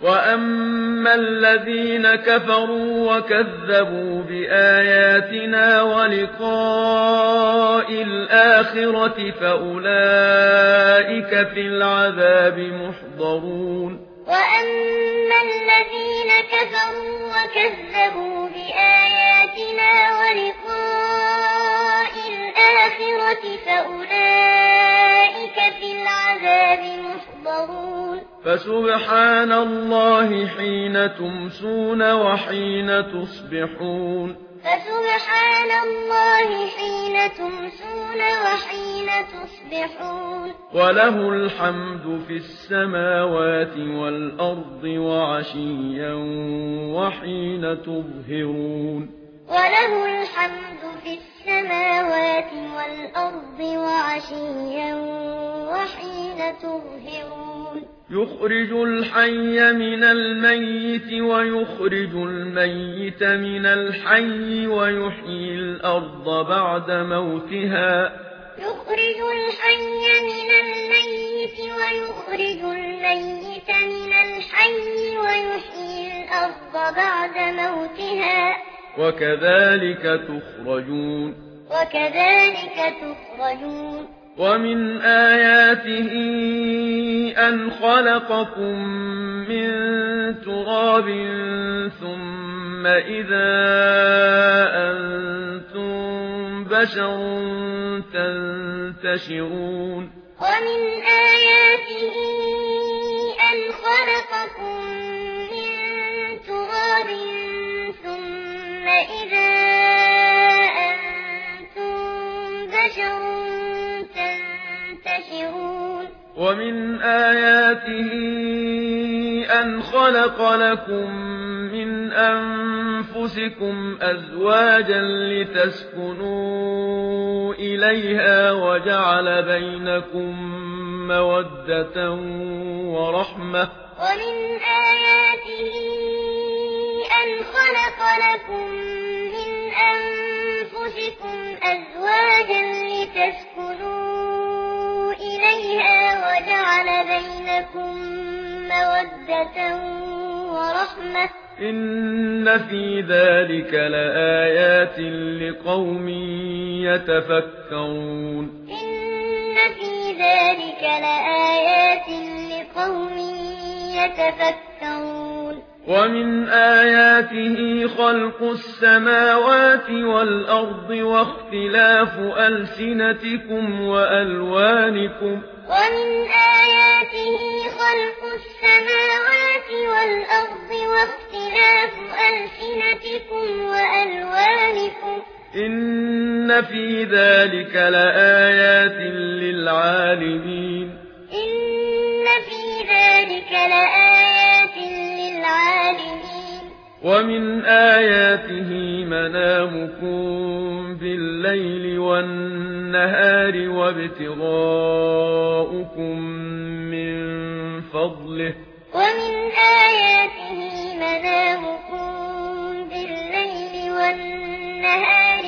وأما الذين كفروا وكذبوا بآياتنا ولقاء الآخرة فأولئك في العذاب محضرون وأما الذين كفروا وكذبوا بآياتنا ولقاء الآخرة فأولئك في العذاب محضرون فسبحان الله حين تمسون وحين تصبحون فسبحان الله حين تمسون وحين تصبحون وله الحمد في السماوات والأرض وعشيا وحين تظهرون وله الحمد في السماوات والأرض وعشيا وحين تظهرون يخرج الحي من الميت ويخرج الميت من الحي ويحيي الأرض بعد موتها يخرج الحي من الميت ويخرج الميت من الحي ويحيي الأرض بعد موتها وكذلك تخرجون ومن آياته أن خلقكم من تراب ثم إذا أنتم بشر تنتشرون ومن آياته أن خلقكم من تراب ثم إذا أنتم بشر تنتشرون ومن آياته أن خلق لكم من أنفسكم أزواجا لتسكنوا إليها وجعل بينكم مودة ورحمة ومن آياته أن خلق لكم من أنفسكم أزواجا لتسكنوا إليها وجعل بينكم مودة ورحمة إن في ذلك لآيات لقوم يتفكرون إن في ذلك لآيات لقوم يتفكرون ومن آياته خلق السماوات والأرض واختلاف ألسنتكم وألوانكم ومن آياته خلق السماوات والأرض واختلاف ألسنتكم وألوانكم إن في ذلك لآيات للعالمين إن في ذلك لآيات للعالمين ومن آياته منامكم بالليل والنهار وابتغاؤكم من فضله ومن آياته منامكم بالليل والنهار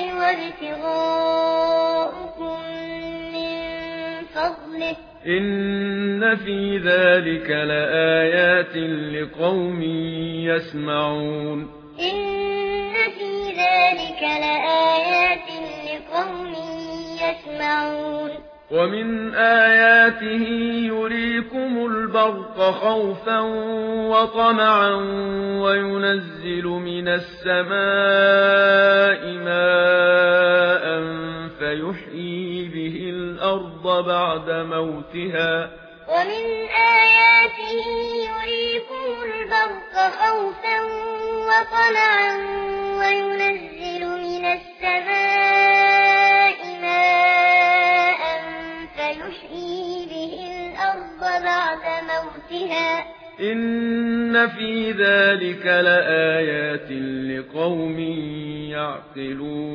وابتغاؤكم من فضله إن في ذلك لآيات لقوم يسمعون إن في ذلك لآيات لقوم يسمعون ومن آياته يريكم البرق خوفا وطمعا وينزل من السماء ماء فيحيي به الأرض بعد موتها ومن آياته يريكم البرق خوفا وطمعا وينزل من السماء ماء فيحيي به الأرض بعد موتها إن في ذلك لآيات لقوم يعقلون